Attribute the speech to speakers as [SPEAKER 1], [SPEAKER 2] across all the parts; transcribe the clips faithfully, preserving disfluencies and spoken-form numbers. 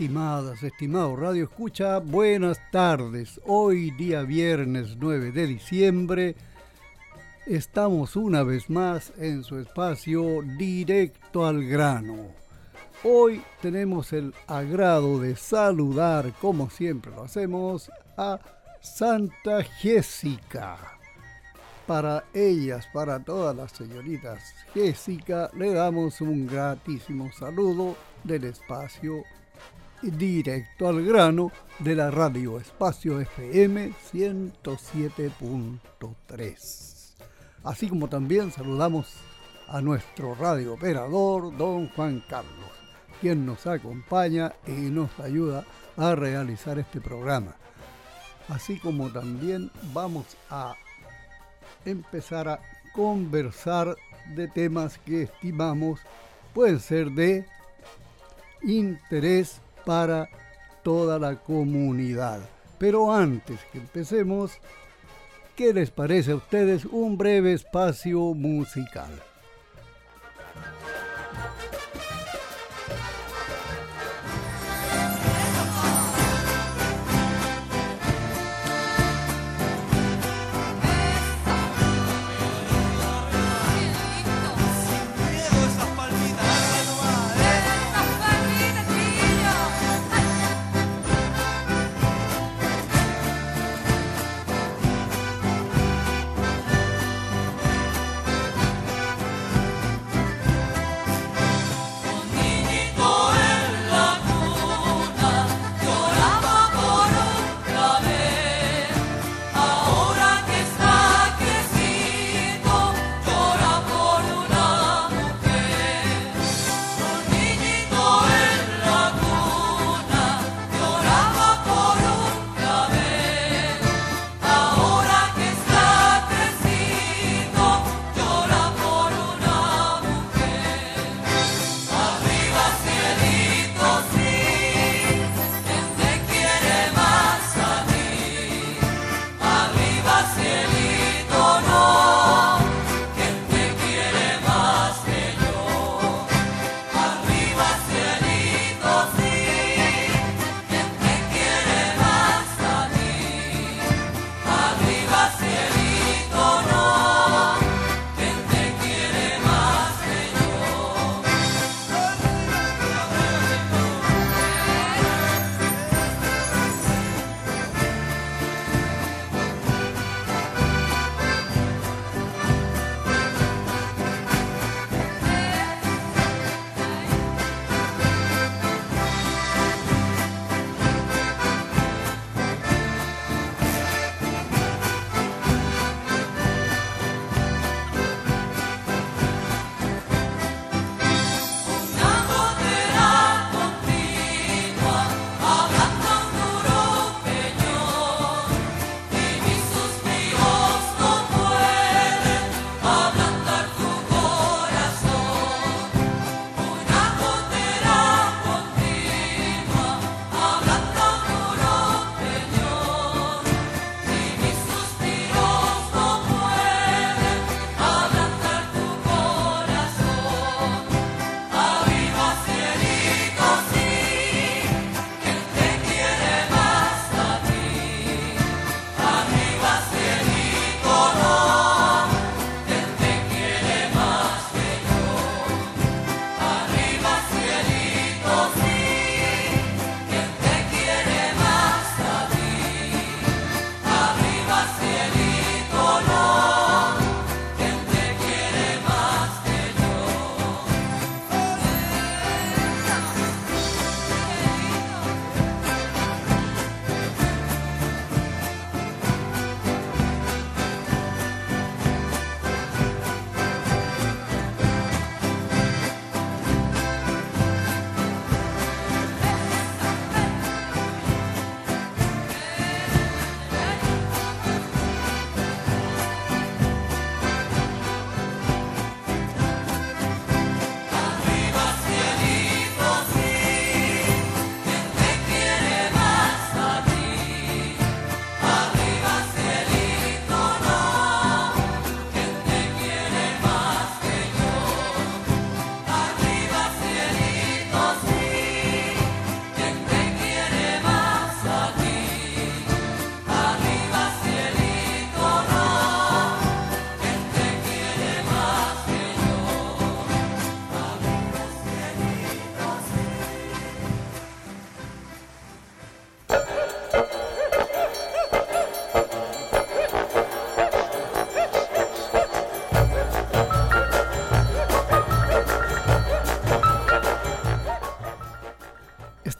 [SPEAKER 1] Estimadas, estimados Radio Escucha, buenas tardes. Hoy día viernes nueve de diciembre estamos una vez más en su espacio Directo al Grano. Hoy tenemos el agrado de saludar, como siempre lo hacemos, a Santa Jessica. Para ellas, para todas las señoritas Jessica, le damos un gratísimo saludo del espacio Directo al Grano de la radio Espacio F M ciento siete punto tres. Así como también saludamos a nuestro radio operador, don Juan Carlos, quien nos acompaña y nos ayuda a realizar este programa. Así como también vamos a empezar a conversar de temas que estimamos pueden ser de interés para toda la comunidad. Pero antes que empecemos, ¿qué les parece a ustedes un breve espacio musical?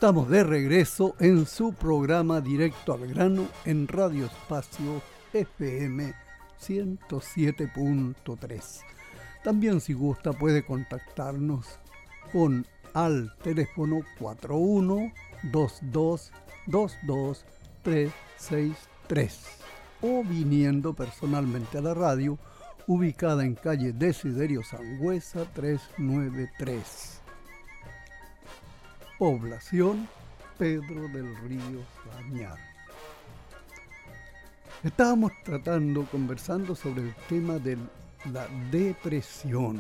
[SPEAKER 1] Estamos de regreso en su programa Directo al Grano en Radio Espacio F M ciento siete punto tres. También, si gusta, puede contactarnos con al teléfono cuatro uno dos dos dos dos tres seis tres o viniendo personalmente a la radio ubicada en calle Desiderio Sangüesa trescientos noventa y tres. Población Pedro del Río Bañar. Estábamos tratando, conversando sobre el tema de la depresión.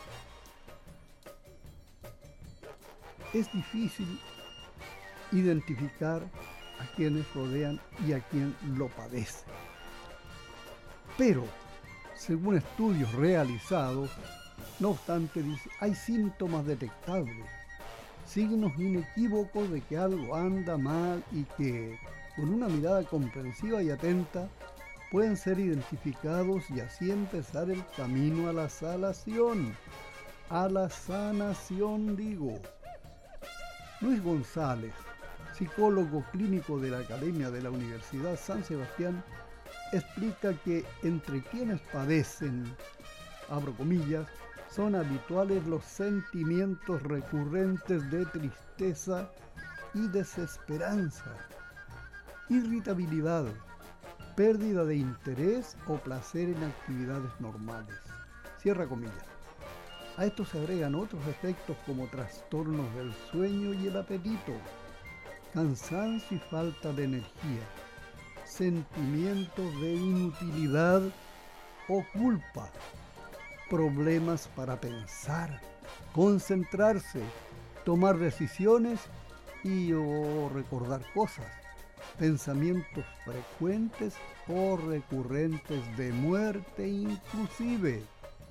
[SPEAKER 1] Es difícil identificar a quienes rodean y a quien lo padece. Pero, según estudios realizados, no obstante, dice, hay síntomas detectables, signos inequívocos de que algo anda mal y que, con una mirada comprensiva y atenta, pueden ser identificados y así empezar el camino a la sanación. A la sanación, digo. Luis González, psicólogo clínico de la Academia de la Universidad San Sebastián, explica que entre quienes padecen, abro comillas, son habituales los sentimientos recurrentes de tristeza y desesperanza, irritabilidad, pérdida de interés o placer en actividades normales. Cierra comillas. A esto se agregan otros efectos como trastornos del sueño y el apetito, cansancio y falta de energía, sentimientos de inutilidad o culpa, problemas para pensar, concentrarse, tomar decisiones y o recordar cosas, pensamientos frecuentes o recurrentes de muerte inclusive.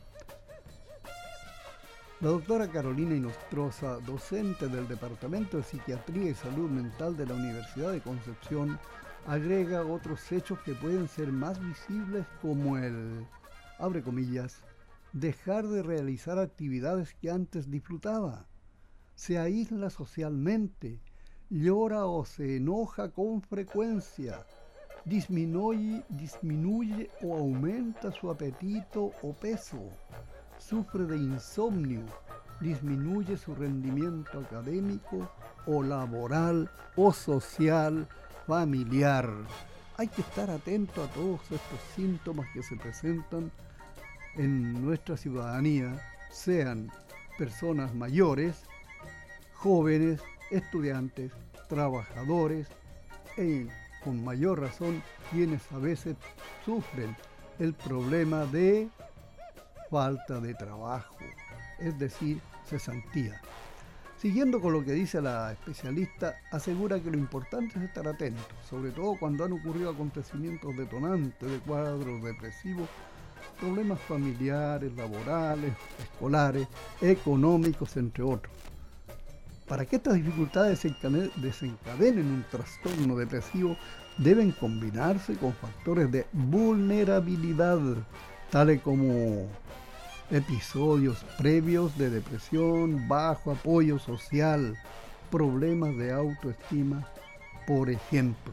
[SPEAKER 1] La doctora Carolina Inostroza, docente del Departamento de Psiquiatría y Salud Mental de la Universidad de Concepción, agrega otros hechos que pueden ser más visibles como el, abre comillas, dejar de realizar actividades que antes disfrutaba, se aísla socialmente, llora o se enoja con frecuencia, disminuye, disminuye o aumenta su apetito o peso, sufre de insomnio, disminuye su rendimiento académico o laboral o social, familiar. Hay que estar atento a todos estos síntomas que se presentan en nuestra ciudadanía, sean personas mayores, jóvenes, estudiantes, trabajadores e, con mayor razón, quienes a veces sufren el problema de falta de trabajo, es decir, cesantía. Siguiendo con lo que dice la especialista, asegura que lo importante es estar atento, sobre todo cuando han ocurrido acontecimientos detonantes de cuadros depresivos, problemas familiares, laborales, escolares, económicos, entre otros. Para que estas dificultades desencadenen un trastorno depresivo, deben combinarse con factores de vulnerabilidad, tales como episodios previos de depresión, bajo apoyo social, problemas de autoestima, por ejemplo.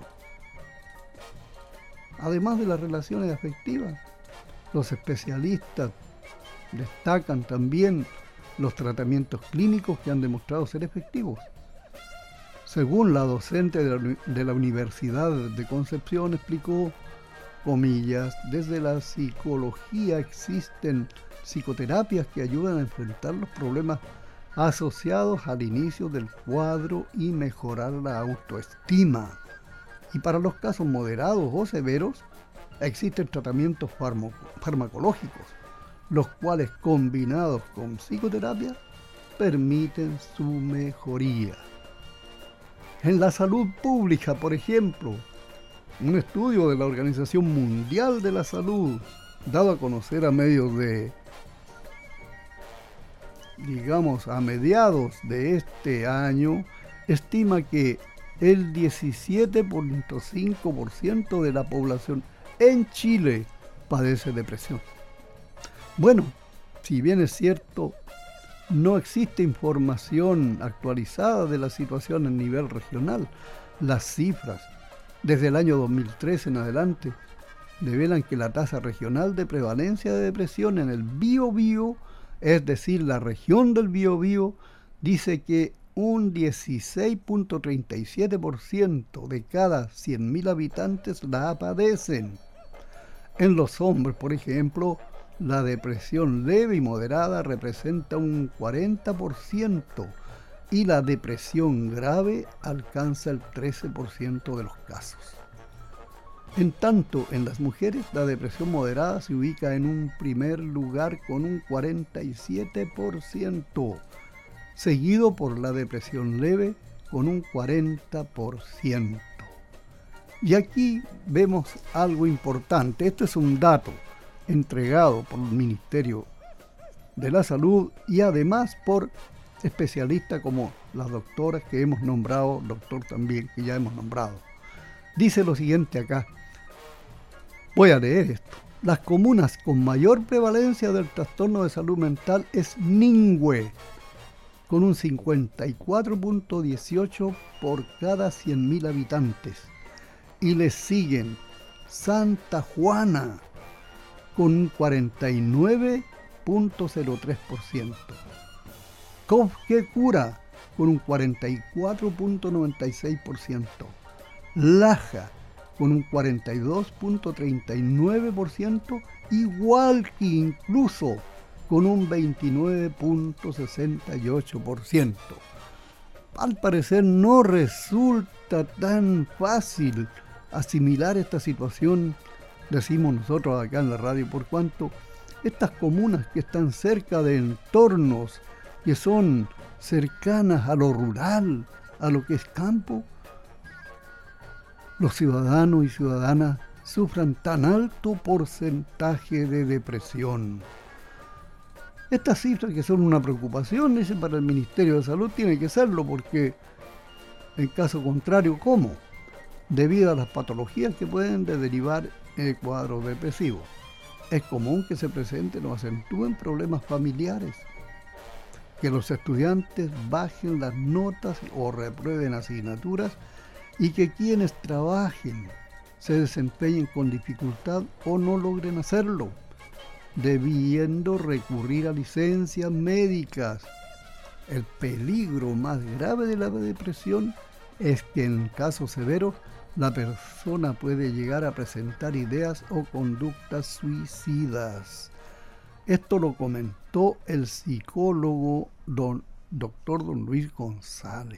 [SPEAKER 1] Además de las relaciones afectivas, los especialistas destacan también los tratamientos clínicos que han demostrado ser efectivos. Según la docente de la, de la Universidad de Concepción explicó, comillas, desde la psicología existen psicoterapias que ayudan a enfrentar los problemas asociados al inicio del cuadro y mejorar la autoestima. Y para los casos moderados o severos, existen tratamientos farmo- farmacológicos, los cuales combinados con psicoterapia permiten su mejoría. En la salud pública, por ejemplo, un estudio de la Organización Mundial de la Salud, dado a conocer a medios de, digamos, a mediados de este año, estima que el diecisiete punto cinco por ciento de la población en Chile padece depresión. Bueno, si bien es cierto, no existe información actualizada de la situación a nivel regional. Las cifras desde el año dos mil trece en adelante develan que la tasa regional de prevalencia de depresión en el Biobío, es decir, la región del Biobío, dice que un dieciséis punto treinta y siete por ciento de cada cien mil habitantes la padecen. En los hombres, por ejemplo, la depresión leve y moderada representa un cuarenta por ciento y la depresión grave alcanza el trece por ciento de los casos. En tanto, en las mujeres, la depresión moderada se ubica en un primer lugar con un cuarenta y siete por ciento, seguido por la depresión leve con un cuarenta por ciento. Y aquí vemos algo importante. Este es un dato entregado por el Ministerio de la Salud y además por especialistas como las doctoras que hemos nombrado, doctor también que ya hemos nombrado. Dice lo siguiente acá, voy a leer esto. Las comunas con mayor prevalencia del trastorno de salud mental es Ningüe, con un cincuenta y cuatro punto dieciocho por cada cien mil habitantes. Y le siguen Santa Juana, con un cuarenta y nueve punto cero tres por ciento. Cobquecura, con un cuarenta y cuatro punto noventa y seis por ciento. Laja, con un cuarenta y dos punto treinta y nueve por ciento. Y Hualqui, incluso, con un veintinueve punto sesenta y ocho por ciento. Al parecer no resulta tan fácil asimilar esta situación, decimos nosotros acá en la radio, por cuanto estas comunas que están cerca de entornos que son cercanas a lo rural, a lo que es campo, los ciudadanos y ciudadanas sufran tan alto porcentaje de depresión. Estas cifras que son una preocupación, dicen, para el Ministerio de Salud, tiene que serlo, porque en caso contrario, ¿cómo? Debido a las patologías que pueden derivar en el cuadro depresivo. Es común que se presenten o acentúen problemas familiares, que los estudiantes bajen las notas o reprueben asignaturas y que quienes trabajen se desempeñen con dificultad o no logren hacerlo, debiendo recurrir a licencias médicas. El peligro más grave de la depresión es que en casos severos la persona puede llegar a presentar ideas o conductas suicidas. Esto lo comentó el psicólogo don, doctor don Luis González.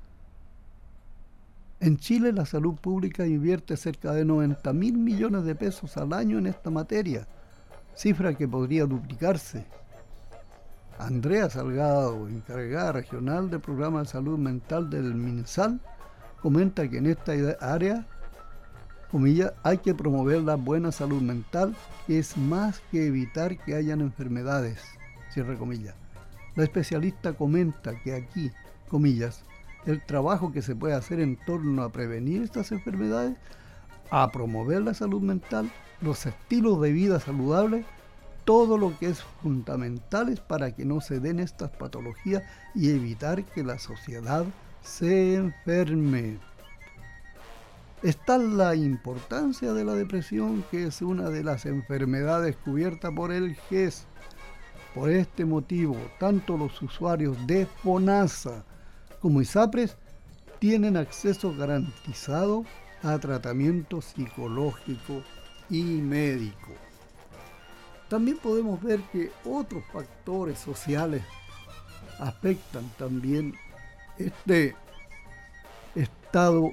[SPEAKER 1] En Chile la salud pública invierte cerca de noventa mil millones de pesos al año en esta materia, cifra que podría duplicarse. Andrea Salgado, encargada regional del programa de salud mental del MinSal, comenta que en esta área, comillas, hay que promover la buena salud mental, que es más que evitar que hayan enfermedades, cierre comillas. La especialista comenta que aquí, comillas, el trabajo que se puede hacer en torno a prevenir estas enfermedades, a promover la salud mental, los estilos de vida saludables, todo lo que es fundamental es para que no se den estas patologías y evitar que la sociedad se enferme. Está la importancia de la depresión, que es una de las enfermedades cubiertas por el G E S. Por este motivo, tanto los usuarios de FONASA como ISAPRES tienen acceso garantizado a tratamiento psicológico y médico. También podemos ver que otros factores sociales afectan también este estado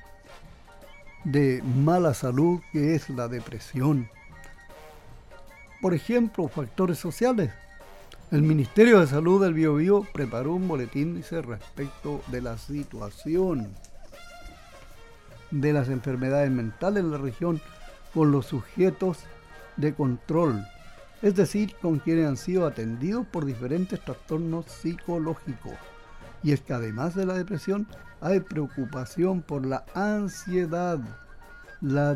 [SPEAKER 1] de mala salud que es la depresión. Por ejemplo, factores sociales. El Ministerio de Salud del Biobío preparó un boletín, dice, respecto de la situación de las enfermedades mentales en la región con los sujetos de control, es decir, con quienes han sido atendidos por diferentes trastornos psicológicos. Y es que además de la depresión, hay preocupación por la ansiedad, la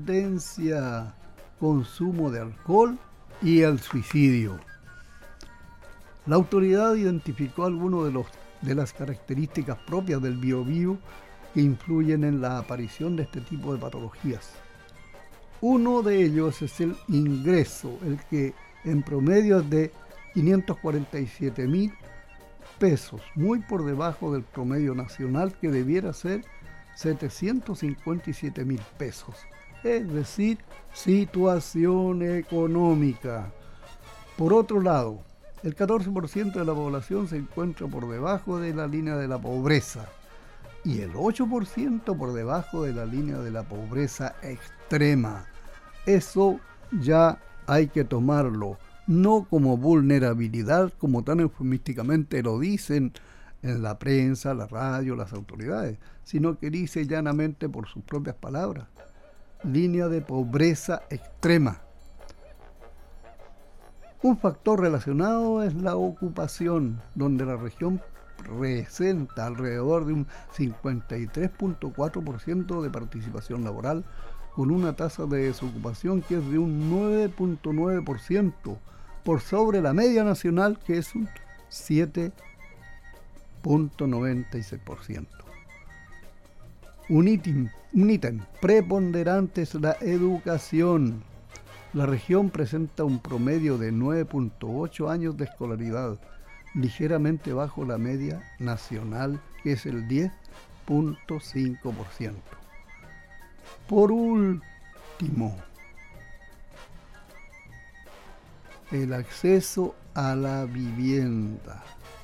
[SPEAKER 1] drogodependencia, consumo de alcohol y el suicidio. La autoridad identificó algunos de, los, de las características propias del Biobío que influyen en la aparición de este tipo de patologías. Uno de ellos es el ingreso, el que en promedio es de quinientos cuarenta y siete mil pesos, muy por debajo del promedio nacional que debiera ser setecientos cincuenta y siete mil pesos. Es decir, situación económica. Por otro lado, el catorce por ciento de la población se encuentra por debajo de la línea de la pobreza y el ocho por ciento por debajo de la línea de la pobreza extrema. Eso ya hay que tomarlo, no como vulnerabilidad, como tan eufemísticamente lo dicen en la prensa, la radio, las autoridades, sino que dice llanamente por sus propias palabras, línea de pobreza extrema. Un factor relacionado es la ocupación, donde la región presenta alrededor de un cincuenta y tres punto cuatro por ciento de participación laboral, con una tasa de desocupación que es de un nueve punto nueve por ciento, por sobre la media nacional, que es un siete punto noventa y seis por ciento. Un ítem, un ítem preponderante es la educación. La región presenta un promedio de nueve punto ocho años de escolaridad, ligeramente bajo la media nacional, que es el diez punto cinco por ciento. Por último, el acceso a la vivienda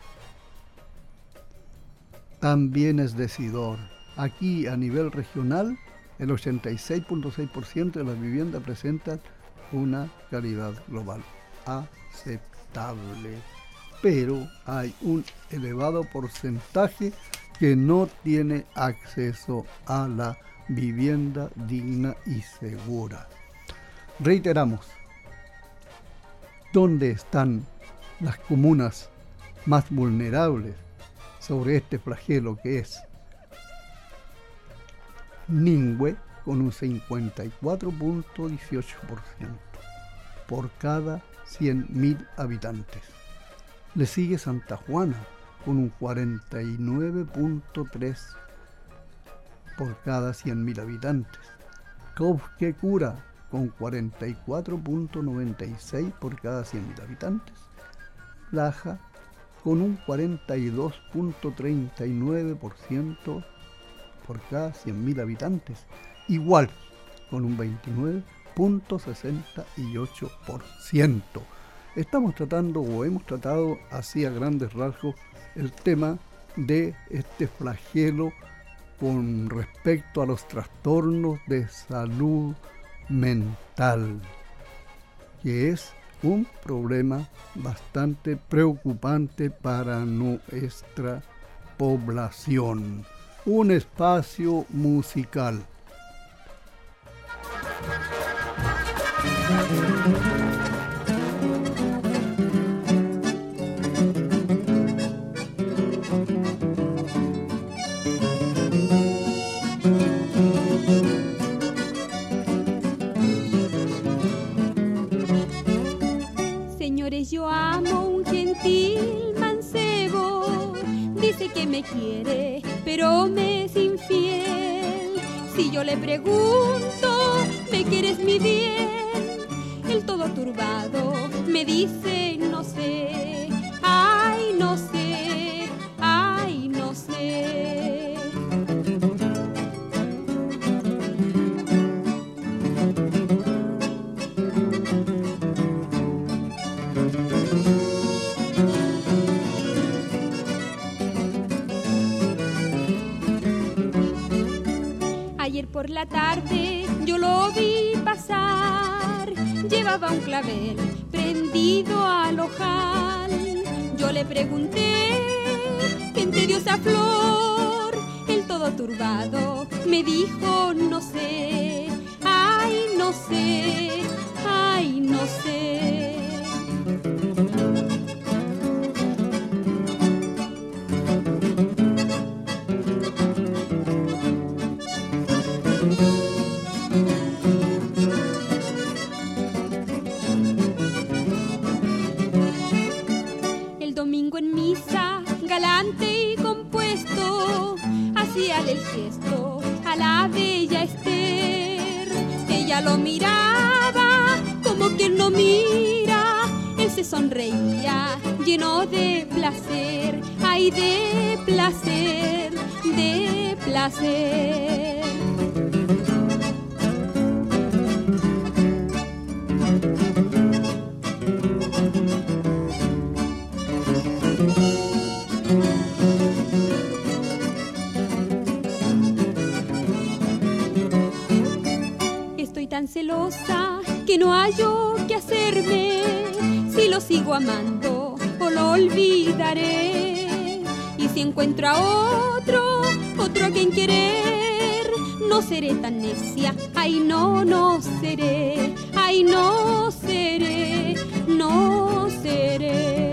[SPEAKER 1] también es decidor. Aquí, a nivel regional, el ochenta y seis punto seis por ciento de las viviendas presentan una calidad global aceptable, pero hay un elevado porcentaje que no tiene acceso a la vivienda digna y segura. Reiteramos, ¿dónde están las comunas más vulnerables sobre este flagelo que es Ningüe, con un cincuenta y cuatro punto dieciocho por ciento por cada cien mil habitantes? Le sigue Santa Juana, con un cuarenta y nueve punto tres por cada cien mil habitantes. Cauquecura, con cuarenta y cuatro punto noventa y seis por cada cien mil habitantes. Laja, con un cuarenta y dos punto treinta y nueve por ciento por cada cien mil habitantes. Igual, con un veintinueve punto sesenta y ocho por ciento. Estamos tratando, o hemos tratado así a grandes rasgos, el tema de este flagelo con respecto a los trastornos de salud mental, que es un problema bastante preocupante para nuestra población. Un espacio musical.
[SPEAKER 2] Señores, yo amo un gentil mancebo, dice que me quiere, pero me es infiel. Si yo le pregunto, ¿me quieres mi bien? El todo turbado me dice, no sé, ay, no sé, ay, no sé. Ayer por la tarde yo lo vi pasar, llevaba un clavel prendido al ojal. Yo le pregunté, ¿quién te dio esa flor? El todo turbado me dijo, no sé, ay, no sé, ay, no sé. ella lo miraba como quien no mira. Él se sonreía lleno de placer, ay, de placer, de placer. Estoy tan celosa que no hallo qué hacerme, si lo sigo amando o lo olvidaré. Y si encuentro a otro, otro a quien querer, no seré tan necia, ay no, no seré, ay no seré, no seré.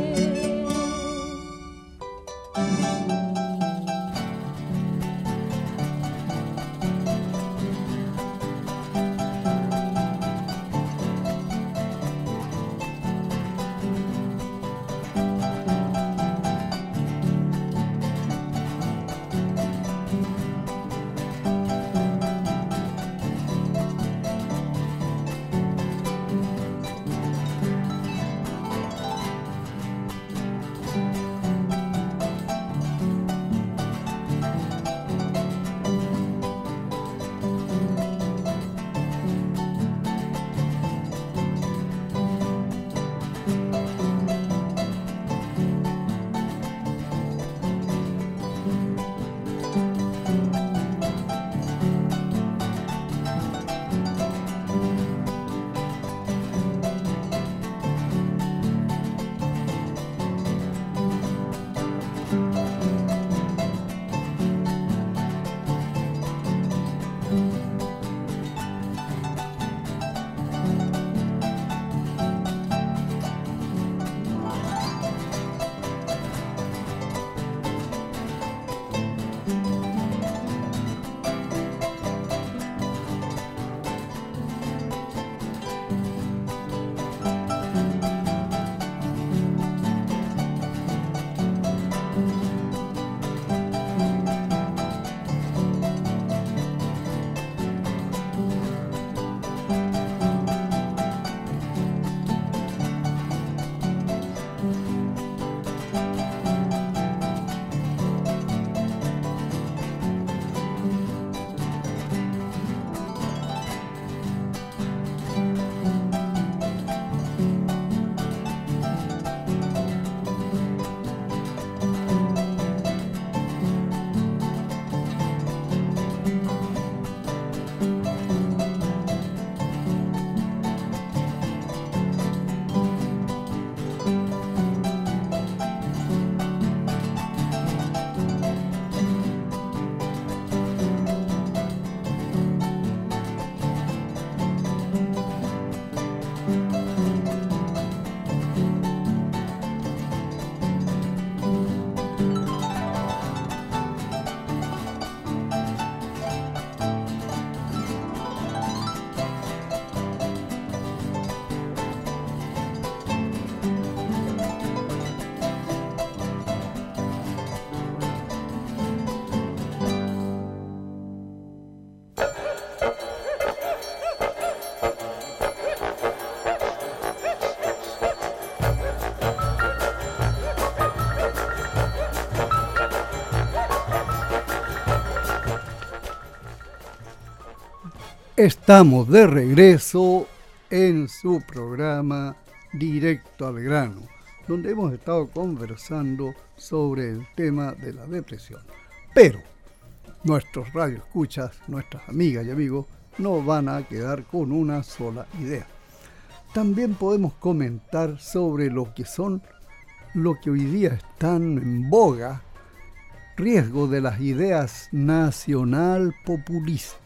[SPEAKER 1] Estamos de regreso en su programa Directo al Grano, donde hemos estado conversando sobre el tema de la depresión. Pero nuestros radioescuchas, nuestras amigas y amigos, no van a quedar con una sola idea. También podemos comentar sobre lo que son, lo que hoy día están en boga, riesgo de las ideas nacional populistas.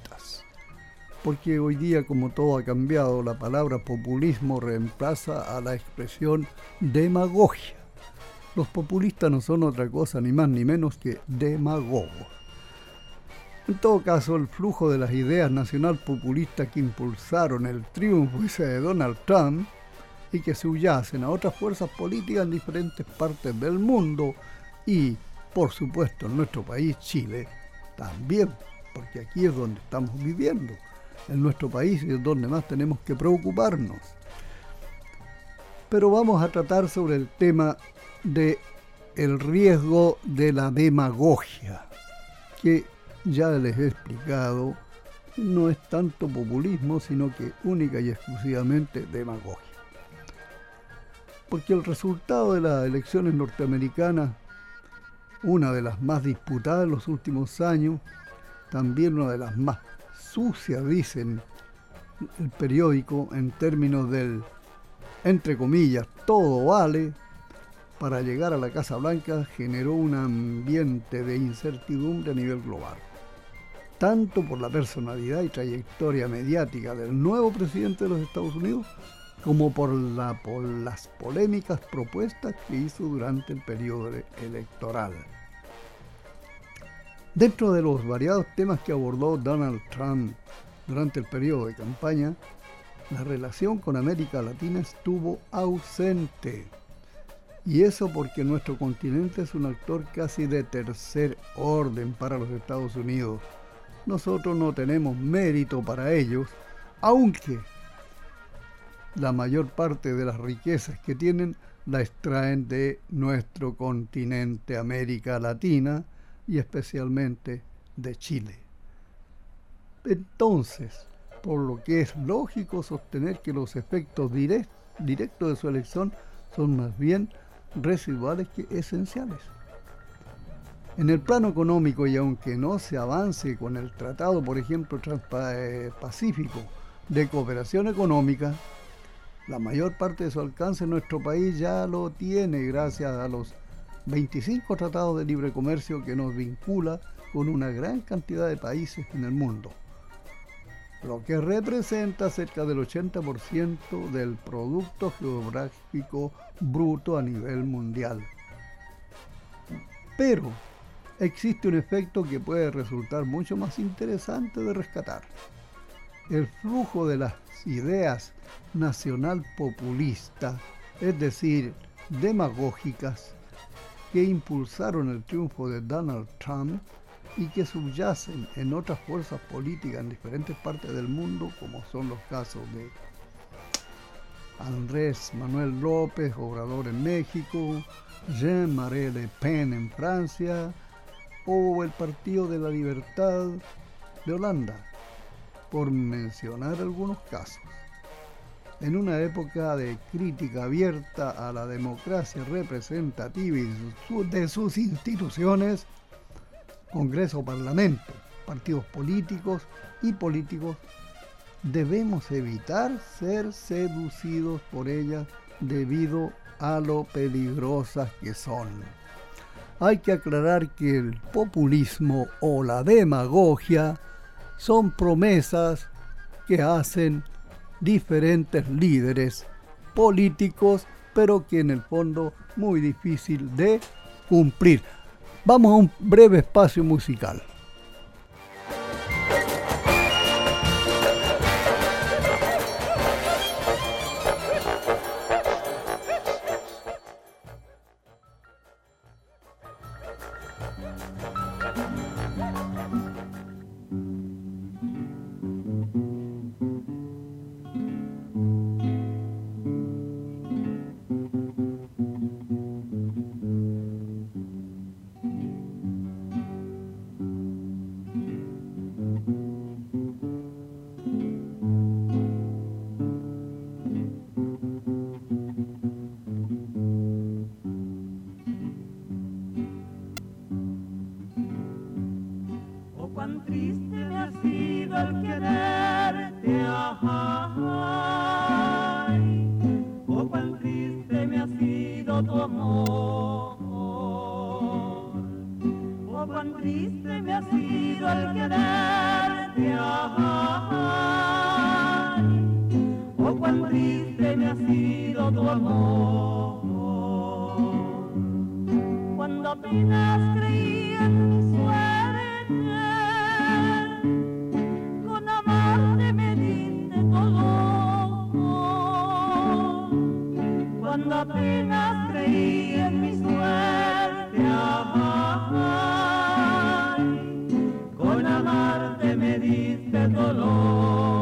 [SPEAKER 1] Porque hoy día, como todo ha cambiado, la palabra populismo reemplaza a la expresión demagogia. Los populistas no son otra cosa ni más ni menos que demagogos. En todo caso, el flujo de las ideas nacional populistas que impulsaron el triunfo ese de Donald Trump y que subyacen a otras fuerzas políticas en diferentes partes del mundo y, por supuesto, en nuestro país, Chile, también, porque aquí es donde estamos viviendo. en nuestro país y es donde más tenemos que preocuparnos. Pero vamos a tratar sobre el tema de el riesgo de la demagogia, que ya les he explicado, no es tanto populismo, sino que única y exclusivamente demagogia. Porque el resultado de las elecciones norteamericanas, una de las más disputadas en los últimos años, también una de las más sucias, dicen el periódico, en términos del, entre comillas, todo vale, para llegar a la Casa Blanca generó un ambiente de incertidumbre a nivel global, tanto por la personalidad y trayectoria mediática del nuevo presidente de los Estados Unidos, como por, la, por las polémicas propuestas que hizo durante el periodo electoral. Dentro de los variados temas que abordó Donald Trump durante el periodo de campaña, la relación con América Latina estuvo ausente. Y eso porque nuestro continente es un actor casi de tercer orden para los Estados Unidos. Nosotros no tenemos mérito para ellos, aunque la mayor parte de las riquezas que tienen la extraen de nuestro continente, América Latina, y especialmente de Chile. Entonces, por lo que es lógico sostener que los efectos direct, directos de su elección son más bien residuales que esenciales. En el plano económico, y aunque no se avance con el Tratado, por ejemplo, Transpacífico de Cooperación Económica, la mayor parte de su alcance en nuestro país ya lo tiene gracias a los veinticinco tratados de libre comercio que nos vincula con una gran cantidad de países en el mundo, lo que representa cerca del ochenta por ciento del Producto Geográfico Bruto a nivel mundial. Pero existe un efecto que puede resultar mucho más interesante de rescatar: el flujo de las ideas nacional populistas, es decir, demagógicas, que impulsaron el triunfo de Donald Trump y que subyacen en otras fuerzas políticas en diferentes partes del mundo, como son los casos de Andrés Manuel López Obrador en México, Jean-Marie Le Pen en Francia, o el Partido de la Libertad de Holanda, por mencionar algunos casos. En una época de crítica abierta a la democracia representativa y de sus instituciones, Congreso, Parlamento, partidos políticos y políticos, debemos evitar ser seducidos por ellas debido a lo peligrosas que son. Hay que aclarar que el populismo o la demagogia son promesas que hacen diferentes líderes políticos, pero que en el fondo muy difícil de cumplir. Vamos a un breve espacio musical.
[SPEAKER 3] Con amarte me diste dolor.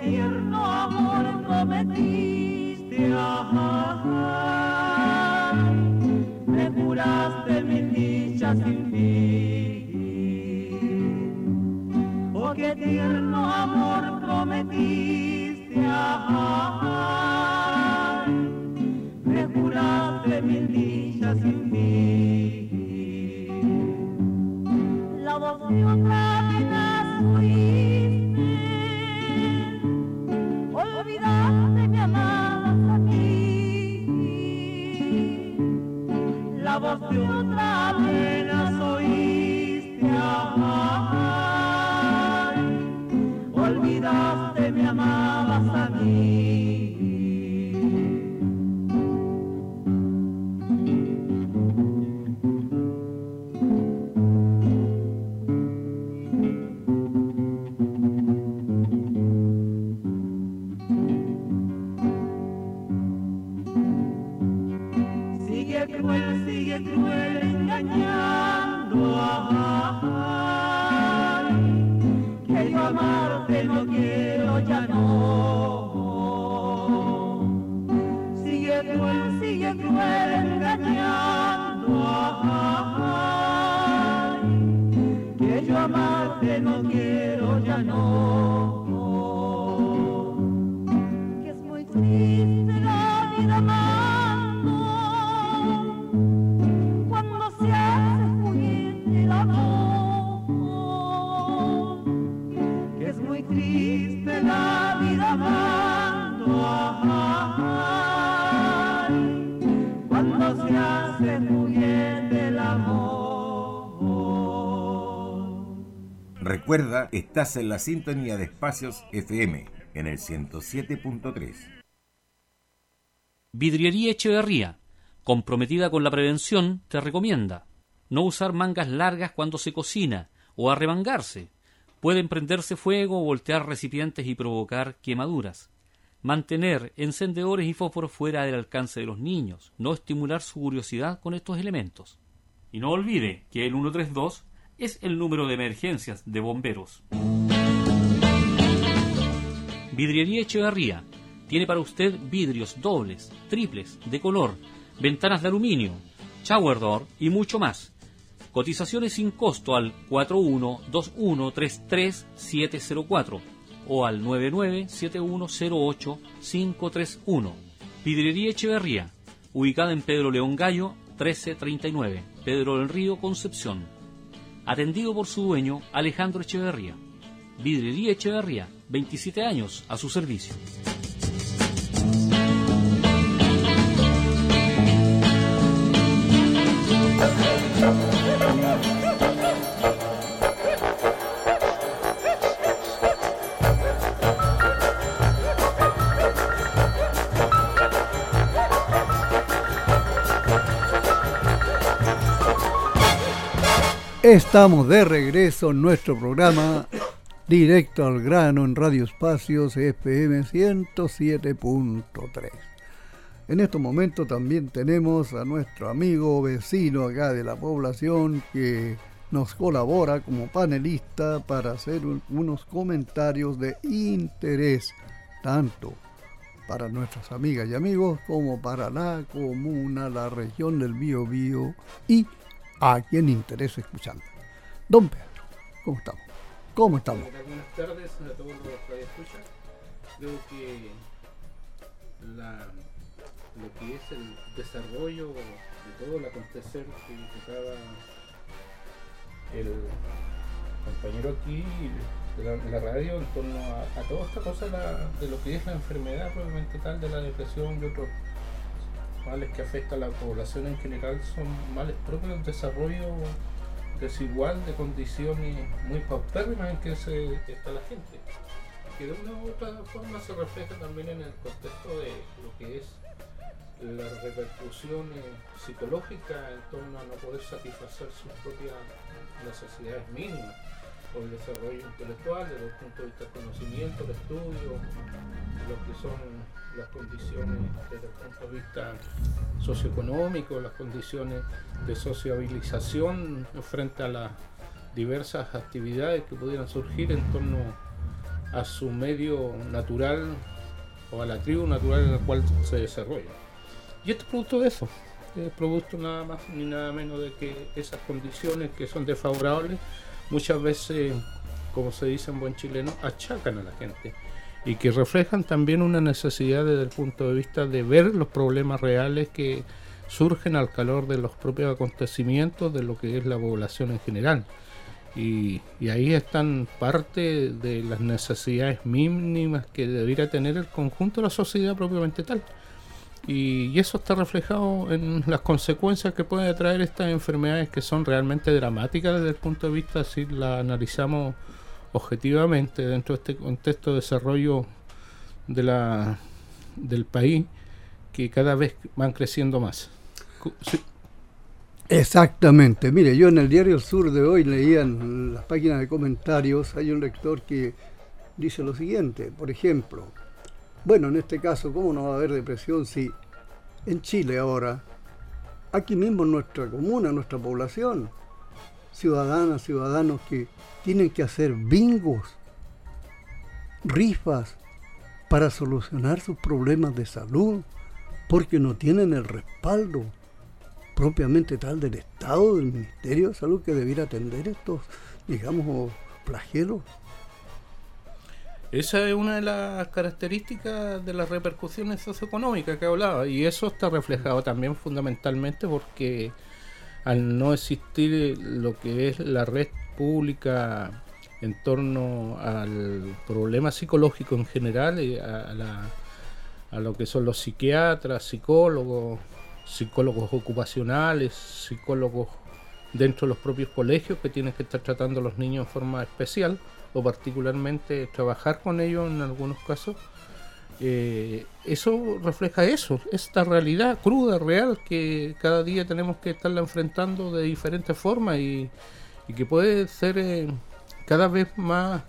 [SPEAKER 3] tierno amor prometiste, ay, me juraste mil dichas sin fin. Oh, qué tierno amor prometiste, ay, me juraste mil dichas sin fin. La voz de otra vena oíste, olvidaste mi amada a mí. La voz de otra vena oíste, ay, olvidaste mi amabas a mí. Cruel engañando, ay, que yo amarte no quiero, ya no. Sigue cruel, sigue cruel engañando, ay, que yo amarte no quiero, ya no. Que es muy triste la vida más. Triste la vida amando, ay, cuando se hace juguete el amor.
[SPEAKER 4] Recuerda, estás en la sintonía de Espacios F M en el ciento siete punto tres.
[SPEAKER 5] Vidriería Echeverría, comprometida con la prevención, te recomienda no usar mangas largas cuando se cocina o arremangarse. Pueden prenderse fuego, voltear recipientes y provocar quemaduras. Mantener encendedores y fósforos fuera del alcance de los niños. No estimular su curiosidad con estos elementos. Y no olvide que el ciento treinta y dos es el número de emergencias de bomberos. Vidriería Echeverría tiene para usted vidrios dobles, triples, de color, ventanas de aluminio, shower door y mucho más. Cotizaciones sin costo al cuatro uno dos uno tres tres siete cero cuatro o al nueve nueve siete uno cero ocho cinco tres uno. Vidriería Echeverría, ubicada en Pedro León Gallo, trece treinta y nueve, Pedro del Río, Concepción. Atendido por su dueño, Alejandro Echeverría. Vidriería Echeverría, veintisiete años a su servicio.
[SPEAKER 1] Estamos de regreso en nuestro programa Directo al Grano en Radio Espacios F M ciento siete punto tres. En estos momentos también tenemos a nuestro amigo vecino acá de la población que nos colabora como panelista para hacer un, unos comentarios de interés, tanto para nuestras amigas y amigos como para la comuna, la región del Biobío y a quien interese escuchando. Don Pedro, ¿cómo estamos? ¿Cómo estamos?
[SPEAKER 6] Buenas tardes a todos los que escuchan. Creo que la, lo que es el desarrollo de todo el acontecer que tocaba el compañero aquí de la, de la radio en torno a, a toda esta cosa la, de lo que es la enfermedad probablemente tal de la depresión y otros males que afectan a la población en general, son males propios del desarrollo desigual de condiciones muy paupérrimas en que se, está la gente, que de una u otra forma se refleja también en el contexto de lo que es las repercusiones psicológicas en torno a no poder satisfacer sus propias necesidades mínimas por el desarrollo intelectual, desde el punto de vista del conocimiento, del estudio, lo que son las condiciones desde el punto de vista socioeconómico, las condiciones de sociabilización frente a las diversas actividades que pudieran surgir en torno a su medio natural o a la tribu natural en la cual se desarrolla. Y este es producto de eso, es producto nada más ni nada menos de que esas condiciones que son desfavorables muchas veces, como se dice en buen chileno, achacan a la gente y que reflejan también una necesidad desde el punto de vista de ver los problemas reales que surgen al calor de los propios acontecimientos de lo que es la población en general. Y, y ahí están parte de las necesidades mínimas que debiera tener el conjunto de la sociedad propiamente tal. Y, y eso está reflejado en las consecuencias que pueden traer estas enfermedades, que son realmente dramáticas desde el punto de vista, si la analizamos objetivamente dentro de este contexto de desarrollo de la, del país, que cada vez van creciendo más. Sí.
[SPEAKER 1] Exactamente. Mire, yo en el Diario Sur de hoy leía en las páginas de comentarios, hay un lector que dice lo siguiente, por ejemplo, bueno, en este caso, ¿cómo no va a haber depresión si en Chile ahora, aquí mismo en nuestra comuna, en nuestra población, ciudadanas, ciudadanos que tienen que hacer bingos, rifas, para solucionar sus problemas de salud, porque no tienen el respaldo propiamente tal del Estado, del Ministerio de Salud, que debiera atender estos, digamos, flagelos.
[SPEAKER 6] Esa es una de las características de las repercusiones socioeconómicas que hablaba, y eso está reflejado también fundamentalmente porque al no existir lo que es la red pública en torno al problema psicológico en general, y a, la, a lo que son los psiquiatras, psicólogos, psicólogos ocupacionales, psicólogos dentro de los propios colegios que tienen que estar tratando a los niños en forma especial, o particularmente trabajar con ellos en algunos casos, eh, eso refleja eso, esta realidad cruda, real, que cada día tenemos que estarla enfrentando de diferentes formas y, y que puede ser eh, cada vez más,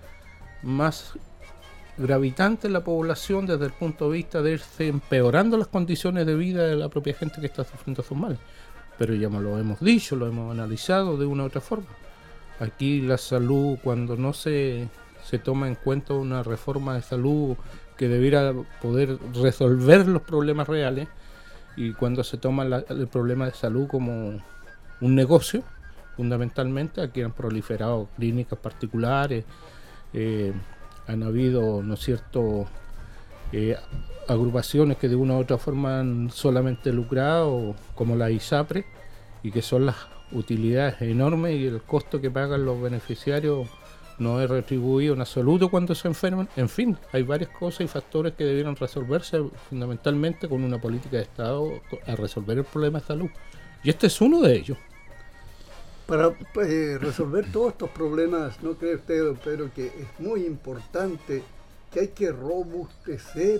[SPEAKER 6] más gravitante en la población desde el punto de vista de irse empeorando las condiciones de vida de la propia gente que está sufriendo sus males. Pero ya lo hemos dicho, lo hemos analizado de una u otra forma. Aquí la salud, cuando no se, se toma en cuenta una reforma de salud que debiera poder resolver los problemas reales, y cuando se toma la, el problema de salud como un negocio, fundamentalmente, aquí han proliferado clínicas particulares, eh, han habido, ¿no es cierto?, eh, agrupaciones que de una u otra forma han solamente lucrado, como la ISAPRE, y que son las utilidades enormes, y el costo que pagan los beneficiarios no es retribuido en absoluto cuando se enferman. En fin, hay varias cosas y factores que debieran resolverse fundamentalmente con una política de Estado a resolver el problema de salud, y este es uno de ellos.
[SPEAKER 1] Para eh, resolver todos estos problemas, ¿no cree usted, don Pedro, que es muy importante, que hay que robustecer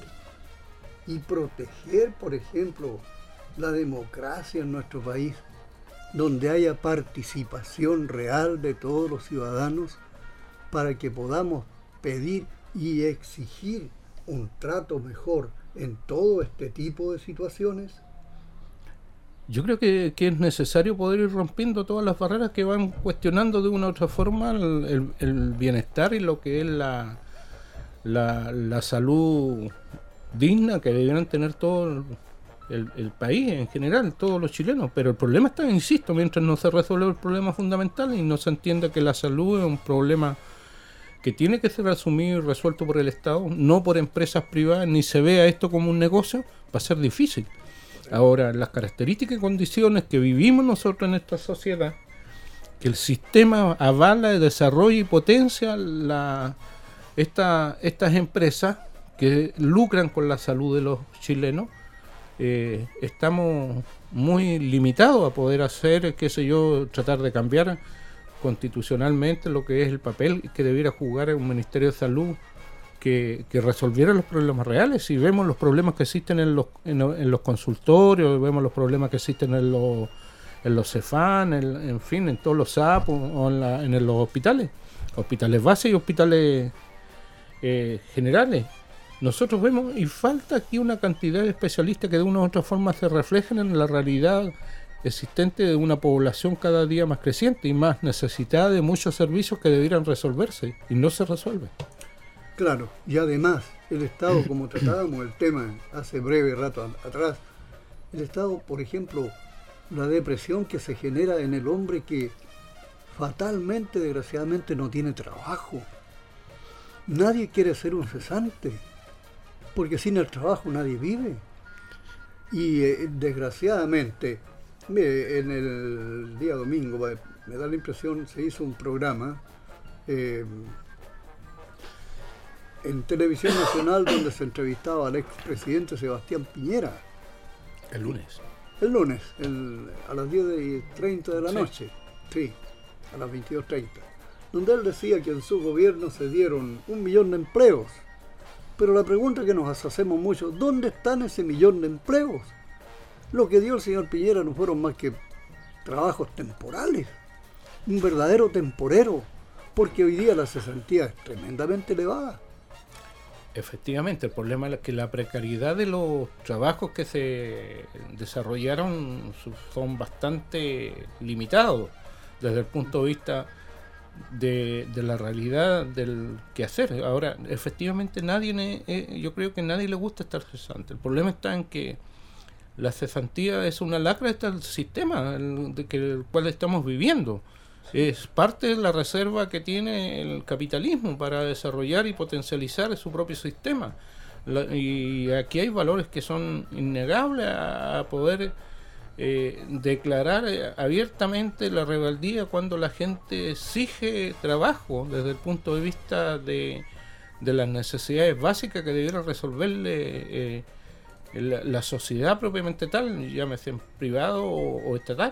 [SPEAKER 1] y proteger, por ejemplo, la democracia en nuestro país, donde haya participación real de todos los ciudadanos, para que podamos pedir y exigir un trato mejor en todo este tipo de situaciones?
[SPEAKER 6] Yo creo que, que es necesario poder ir rompiendo todas las barreras que van cuestionando de una u otra forma el, el, el bienestar y lo que es la, la, la salud digna que debieran tener todo el, el país en general, todos los chilenos. Pero el problema está, insisto, mientras no se resuelve el problema fundamental y no se entienda que la salud es un problema que tiene que ser asumido y resuelto por el Estado, no por empresas privadas, ni se vea esto como un negocio, va a ser difícil. Ahora, las características y condiciones que vivimos nosotros en esta sociedad, que el sistema avala, desarrolla y potencia la, esta, estas empresas que lucran con la salud de los chilenos, eh, estamos muy limitados a poder hacer, qué sé yo, tratar de cambiar constitucionalmente lo que es el papel que debiera jugar un Ministerio de Salud que, que resolviera los problemas reales. Si vemos los problemas que existen en los, en, en los consultorios, vemos los problemas que existen en los, en los CEFAN, en, en fin, en todos los A P o en, la, en los hospitales, hospitales base y hospitales eh, generales. Nosotros vemos, y falta aquí una cantidad de especialistas que de una u otra forma se reflejen en la realidad existente de una población cada día más creciente y más necesitada de muchos servicios que debieran resolverse y no se resuelven.
[SPEAKER 1] Claro, y además el Estado, como tratábamos el tema hace breve rato a- atrás, el Estado, por ejemplo, la depresión que se genera en el hombre que fatalmente, desgraciadamente, no tiene trabajo. Nadie quiere ser un cesante, porque sin el trabajo nadie vive. Y eh, desgraciadamente, mire, en el día domingo, me, me da la impresión, se hizo un programa eh, en Televisión Nacional donde se entrevistaba al expresidente Sebastián Piñera.
[SPEAKER 7] El lunes.
[SPEAKER 1] El lunes, el- a las diez y treinta de la
[SPEAKER 7] Sí.
[SPEAKER 1] noche, sí, a las veintidós treinta, donde él decía que en su gobierno se dieron un millón de empleos. Pero la pregunta que nos hacemos mucho, ¿dónde están ese millón de empleos? Lo que dio el señor Piñera no fueron más que trabajos temporales, un verdadero temporero, porque hoy día la cesantía es tremendamente elevada.
[SPEAKER 7] Efectivamente, el problema es que la precariedad de los trabajos que se desarrollaron su- son bastante limitados desde el punto de vista de, de la realidad del quehacer. Ahora, efectivamente, nadie, ne- eh, yo creo que a nadie le gusta estar cesante. El problema está en que la cesantía es una lacra del sistema el, de que, el cual estamos viviendo. Es parte de la reserva que tiene el capitalismo para desarrollar y potencializar su propio sistema. La- y aquí hay valores que son innegables a, a poder eh, declarar eh, abiertamente la rebeldía cuando la gente exige trabajo desde el punto de vista de, de las necesidades básicas que debiera resolverle eh, la, la sociedad propiamente tal, llámese en privado o, o estatal.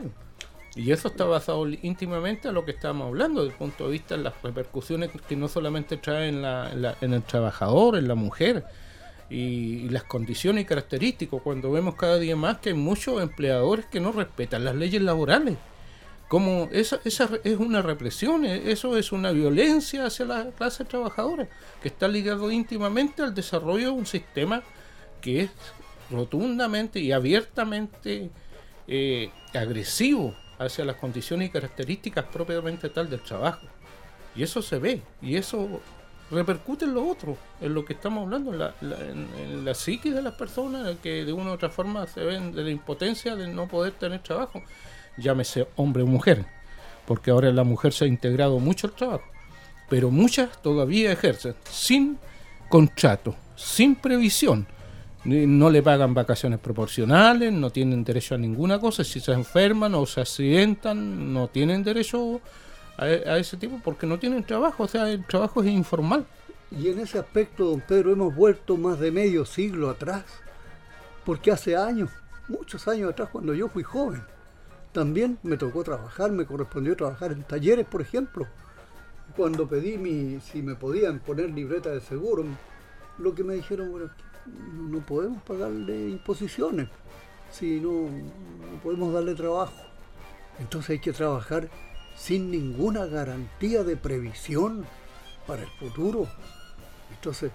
[SPEAKER 7] Y eso está basado íntimamente a lo que estábamos hablando, desde el punto de vista de las repercusiones que no solamente trae en, la, en, la, en el trabajador, en la mujer, y, y las condiciones y características, cuando vemos cada día más que hay muchos empleadores que no respetan las leyes laborales. Como esa, esa es una represión, eso es una violencia hacia la clase trabajadora, que está ligado íntimamente al desarrollo de un sistema que es rotundamente y abiertamente eh, agresivo hacia las condiciones y características propiamente tal del trabajo. Y eso se ve, y eso repercute en lo otro, en lo que estamos hablando, en la, la, en, en la psiquis de las personas, que de una u otra forma se ven de la impotencia de no poder tener trabajo, llámese hombre o mujer, porque ahora la mujer se ha integrado mucho al trabajo, pero muchas todavía ejercen sin contrato, sin previsión. No le pagan vacaciones proporcionales, no tienen derecho a ninguna cosa. Si se enferman o se accidentan, no tienen derecho a, a ese tipo porque no tienen trabajo. O sea, el trabajo es informal.
[SPEAKER 1] Y en ese aspecto, don Pedro, hemos vuelto más de medio siglo atrás, porque hace años, muchos años atrás, cuando yo fui joven, también me tocó trabajar, me correspondió trabajar en talleres, por ejemplo. Cuando pedí mi, si me podían poner libreta de seguro, lo que me dijeron, bueno, no podemos pagarle imposiciones, si no, no podemos darle trabajo. Entonces hay que trabajar sin ninguna garantía de previsión para el futuro. Entonces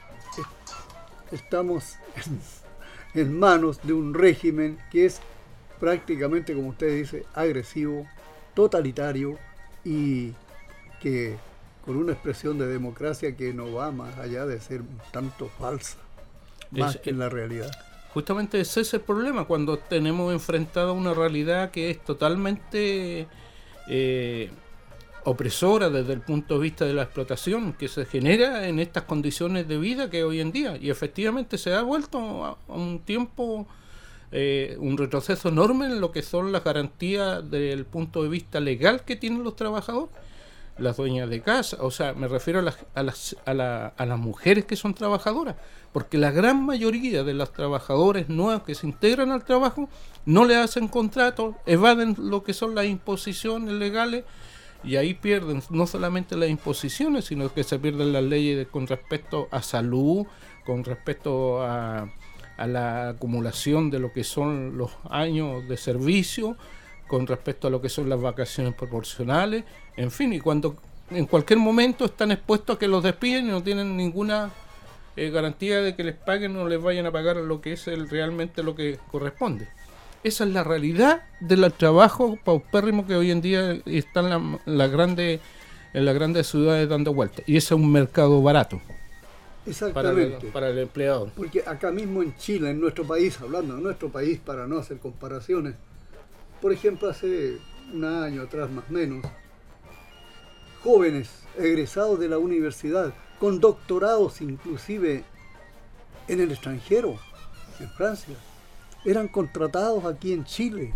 [SPEAKER 1] es- estamos en, en manos de un régimen que es prácticamente, como usted dice, agresivo, totalitario y que con una expresión de democracia que no va más allá de ser un tanto falsa, más
[SPEAKER 7] Es-
[SPEAKER 1] que en la realidad.
[SPEAKER 7] Justamente ese es el problema, cuando tenemos enfrentada una realidad que es totalmente eh, opresora desde el punto de vista de la explotación que se genera en estas condiciones de vida que hoy en día, y efectivamente se ha vuelto a, a un tiempo eh, un retroceso enorme en lo que son las garantías del punto de vista legal que tienen los trabajadores, las dueñas de casa, o sea, me refiero a las, a las, a la, a las mujeres que son trabajadoras, porque la gran mayoría de las trabajadoras nuevas que se integran al trabajo no le hacen contratos, evaden lo que son las imposiciones legales, y ahí pierden no solamente las imposiciones, sino que se pierden las leyes de, con respecto a salud, con respecto a, a la acumulación de lo que son los años de servicio, con respecto a lo que son las vacaciones proporcionales, en fin, y cuando en cualquier momento están expuestos a que los despiden y no tienen ninguna eh, garantía de que les paguen o les vayan a pagar lo que es el, realmente lo que corresponde. Esa es la realidad del trabajo paupérrimo que hoy en día está en, la, la grande, en las grandes ciudades dando vueltas, y ese es un mercado barato. para el,
[SPEAKER 1] Exactamente.
[SPEAKER 7] para el empleado.
[SPEAKER 1] Porque acá mismo en Chile, en nuestro país, hablando de nuestro país para no hacer comparaciones, por ejemplo, hace un año atrás más o menos, jóvenes egresados de la universidad, con doctorados inclusive en el extranjero, en Francia, eran contratados aquí en Chile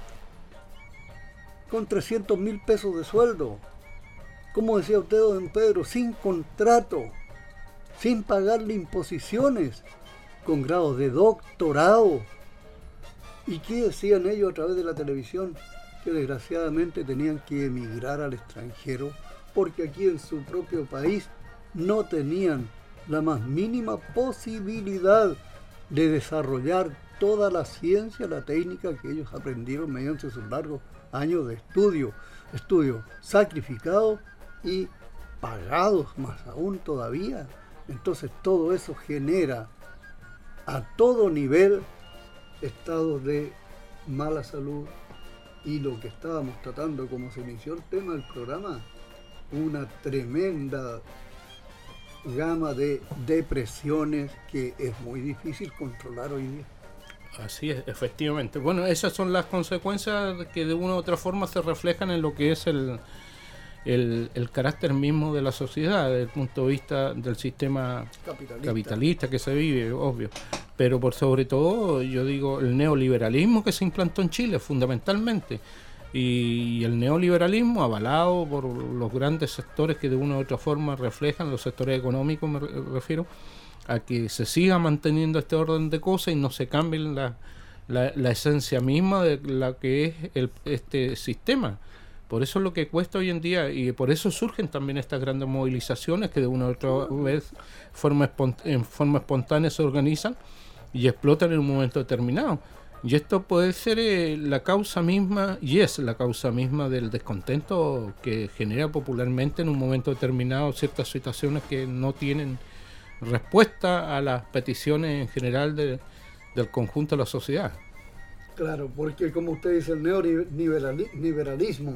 [SPEAKER 1] con trescientos mil pesos de sueldo, como decía usted, don Pedro, sin contrato, sin pagarle imposiciones, con grados de doctorado. ¿Y qué decían ellos a través de la televisión? Que desgraciadamente tenían que emigrar al extranjero porque aquí en su propio país no tenían la más mínima posibilidad de desarrollar toda la ciencia, la técnica que ellos aprendieron mediante sus largos años de estudio, estudio sacrificado y pagados más aún todavía. Entonces todo eso genera a todo nivel estados de mala salud y lo que estábamos tratando, como se inició el tema del programa, una tremenda gama de depresiones que es muy difícil controlar hoy día.
[SPEAKER 7] Así es, efectivamente. Bueno, esas son las consecuencias que de una u otra forma se reflejan en lo que es el, el, el carácter mismo de la sociedad, desde el punto de vista del sistema
[SPEAKER 1] Capitalista.
[SPEAKER 7] capitalista que se vive, obvio. Pero por sobre todo, yo digo, el neoliberalismo que se implantó en Chile, fundamentalmente. Y el neoliberalismo avalado por los grandes sectores que de una u otra forma reflejan, los sectores económicos me refiero, a que se siga manteniendo este orden de cosas y no se cambie la, la, la esencia misma de la que es el, este sistema. Por eso es lo que cuesta hoy en día y por eso surgen también estas grandes movilizaciones que de una u otra vez forma espont- en forma espontánea se organizan y explotan en un momento determinado. Y esto puede ser eh, la causa misma, y es la causa misma del descontento que genera popularmente en un momento determinado ciertas situaciones que no tienen respuesta a las peticiones en general de, del conjunto de la sociedad.
[SPEAKER 1] Claro, porque como usted dice, el neoliberalismo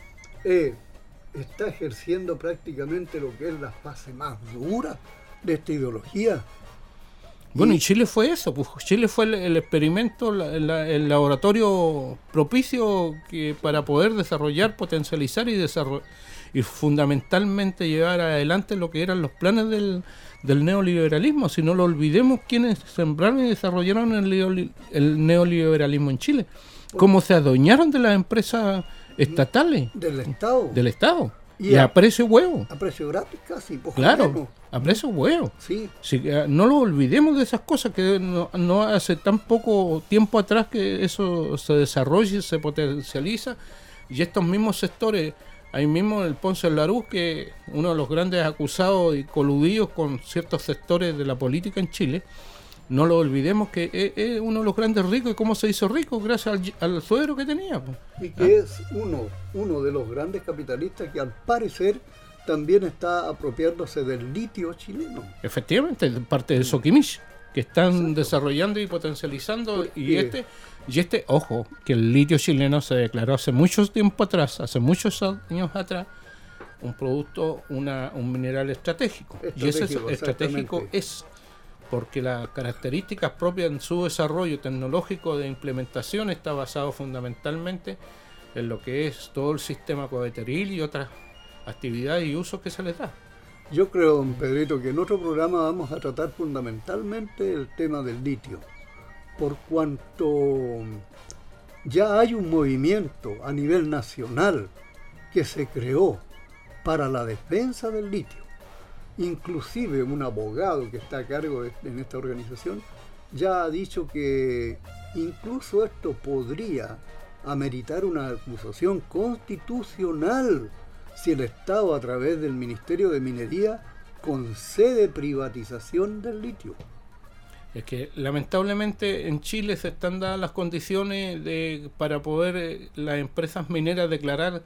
[SPEAKER 1] eh, está ejerciendo prácticamente lo que es la fase más dura de esta ideología.
[SPEAKER 7] Bueno, y Chile fue eso, pues Chile fue el, el experimento, la, la, el laboratorio propicio que para poder desarrollar, potencializar y desarrollar y fundamentalmente llevar adelante lo que eran los planes del, del neoliberalismo. Si no lo olvidemos, quienes sembraron y desarrollaron el, el neoliberalismo en Chile, cómo se adueñaron de las empresas estatales
[SPEAKER 1] Del Estado.
[SPEAKER 7] del Estado y,
[SPEAKER 1] Y
[SPEAKER 7] a,
[SPEAKER 1] a-
[SPEAKER 7] a precio huevo.
[SPEAKER 1] A precio gratis casi. Pues,
[SPEAKER 7] Claro,
[SPEAKER 1] menos.
[SPEAKER 7] a precio huevo.
[SPEAKER 1] Sí,
[SPEAKER 7] Sí, eh, no lo olvidemos de esas cosas que no, no hace tan poco tiempo atrás que eso se desarrolla y se potencializa y estos mismos sectores, ahí mismo el Ponce Larús, que uno de los grandes acusados y coludidos con ciertos sectores de la política en Chile, no lo olvidemos que es, es uno de los grandes ricos y cómo se hizo rico gracias al, al suero que tenía. Pues.
[SPEAKER 1] y que es uno, uno de los grandes capitalistas que al parecer también está apropiándose del litio chileno.
[SPEAKER 7] Efectivamente, parte de Soquimich, que están
[SPEAKER 1] Exacto.
[SPEAKER 7] desarrollando y potencializando, y
[SPEAKER 1] Porque-
[SPEAKER 7] este, y este, ojo, que el litio chileno se declaró hace mucho tiempo atrás, hace muchos años atrás, un producto, una, un mineral estratégico. y ese es-
[SPEAKER 1] Estratégico,
[SPEAKER 7] estratégico
[SPEAKER 1] exactamente.
[SPEAKER 7] es porque las características propias en su desarrollo tecnológico de implementación está basado fundamentalmente en lo que es todo el sistema coheteril y otras actividades y usos que se les da.
[SPEAKER 1] Yo creo, don Pedrito, que en otro programa vamos a tratar fundamentalmente el tema del litio, por cuanto ya hay un movimiento a nivel nacional que se creó para la defensa del litio. Inclusive un abogado que está a cargo de, en esta organización ya ha dicho que incluso esto podría ameritar una acusación constitucional si el Estado a través del Ministerio de Minería concede privatización del litio.
[SPEAKER 7] Es que lamentablemente en Chile se están dadas las condiciones de, para poder eh, las empresas mineras declarar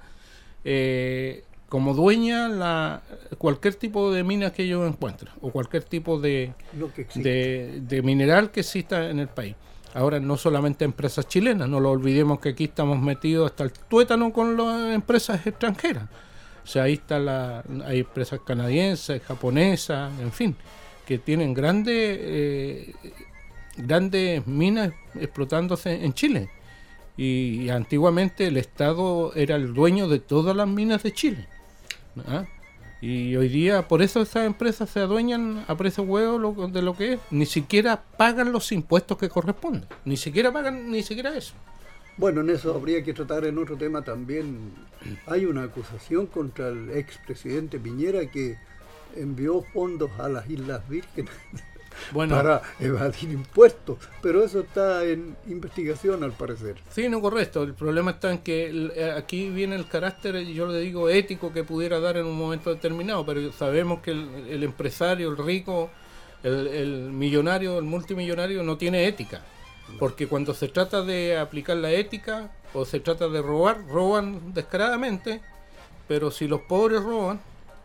[SPEAKER 7] eh, como dueña la, cualquier tipo de mina que ellos encuentren o cualquier tipo de,
[SPEAKER 1] Lo que existe.
[SPEAKER 7] de, de mineral que exista en el país. Ahora, no solamente empresas chilenas, no lo olvidemos que aquí estamos metidos hasta el tuétano con las empresas extranjeras. O sea, ahí está la, hay empresas canadienses, japonesas, en fin. que tienen grandes eh, grandes minas explotándose en Chile. Y, y antiguamente el Estado era el dueño de todas las minas de Chile. ¿Ah? Y hoy día, por eso esas empresas se adueñan a precio huevo lo, de lo que es. Ni siquiera pagan los impuestos que corresponden. Ni siquiera pagan, ni siquiera eso.
[SPEAKER 1] Bueno, en eso habría que tratar en otro tema también. Hay una acusación contra el expresidente Piñera que envió fondos a las Islas Vírgenes bueno, para evadir impuestos, pero eso está en investigación al parecer.
[SPEAKER 7] Sí, no, correcto. El problema está en que el, aquí viene el carácter, yo le digo, ético que pudiera dar en un momento determinado, pero sabemos que el, el empresario, el rico, el, el millonario, el multimillonario no tiene ética, porque cuando se trata de aplicar la ética o se trata de robar, roban descaradamente, pero si los pobres roban,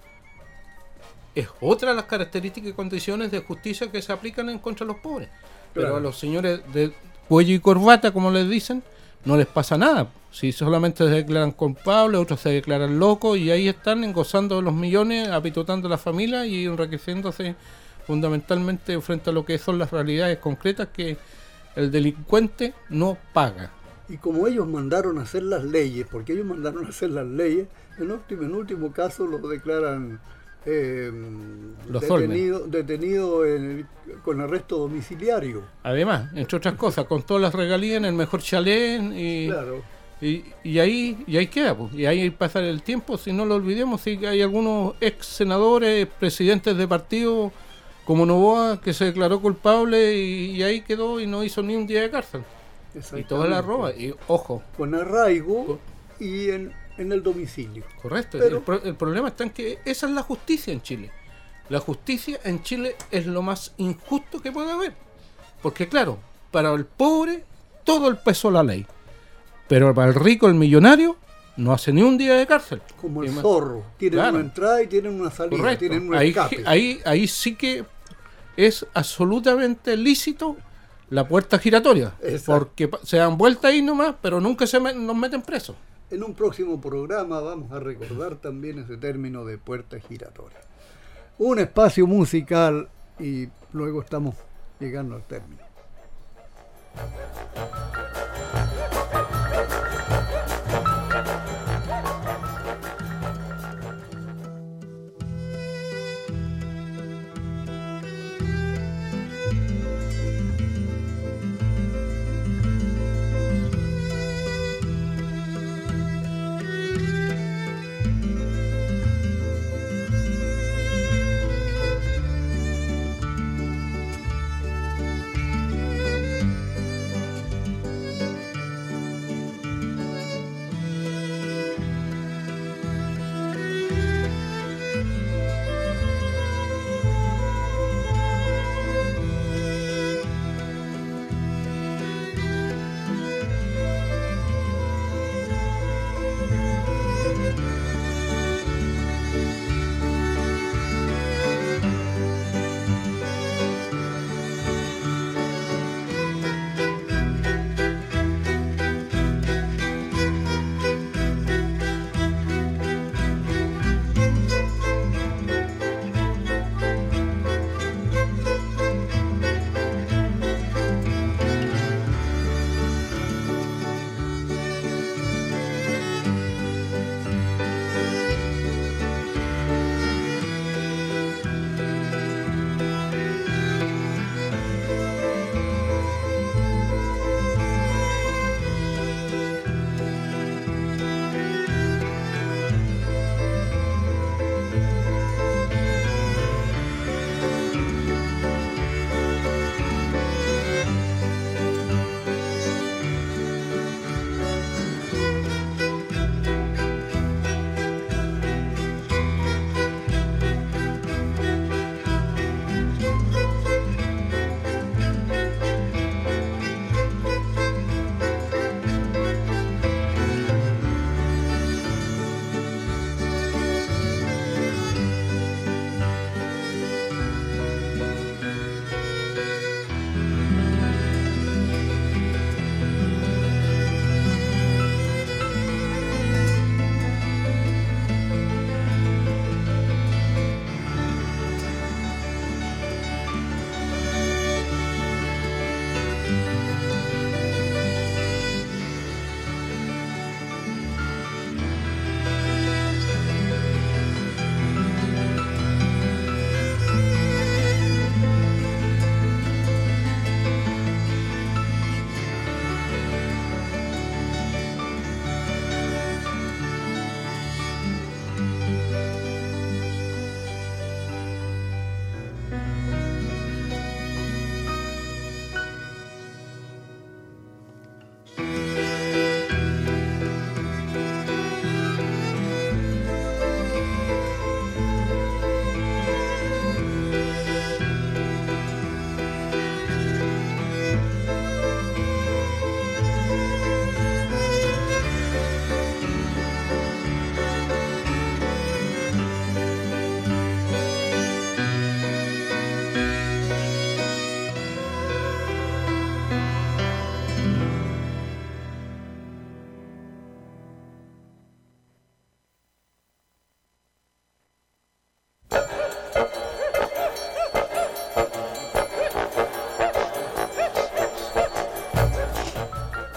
[SPEAKER 7] es otra de las características y condiciones de justicia que se aplican en contra de los pobres. Claro. Pero a los señores de cuello y corbata, como les dicen, no les pasa nada. Si solamente se declaran culpables, otros se declaran locos y ahí están gozando de los millones, apitutando a la familia y enriqueciéndose fundamentalmente frente a lo que son las realidades concretas que el delincuente no paga.
[SPEAKER 1] Y como ellos mandaron a hacer las leyes, porque ellos mandaron a hacer las leyes, en último, en último caso lo declaran Eh, detenido, detenido en, con arresto domiciliario.
[SPEAKER 7] Además, entre otras cosas, con todas las regalías en el mejor chalet y,
[SPEAKER 1] claro.
[SPEAKER 7] y, y ahí y ahí queda, pues. Y ahí pasa el tiempo, si no lo olvidemos, si hay algunos ex senadores, presidentes de partidos como Novoa que se declaró culpable y, y ahí quedó y no hizo ni un día de cárcel. Y toda la roba, y ojo.
[SPEAKER 1] Con arraigo con, y en en el domicilio.
[SPEAKER 7] Correcto. Pero, el, pro, el problema está en que esa es la justicia en Chile. La justicia en Chile es lo más injusto que puede haber. Porque claro, para el pobre todo el peso de la ley. Pero para el rico, el millonario, no hace ni un día de cárcel.
[SPEAKER 1] Como el zorro. Tienen claro. una entrada y tienen una salida.
[SPEAKER 7] Correcto.
[SPEAKER 1] Tienen un
[SPEAKER 7] ahí,
[SPEAKER 1] escape.
[SPEAKER 7] Ahí, ahí sí que es absolutamente lícito la puerta giratoria. Exacto. Porque se dan vuelta ahí nomás, pero nunca se me, nos meten presos.
[SPEAKER 1] En un próximo programa vamos a recordar también ese término de puerta giratoria. Un espacio musical y luego estamos llegando al término.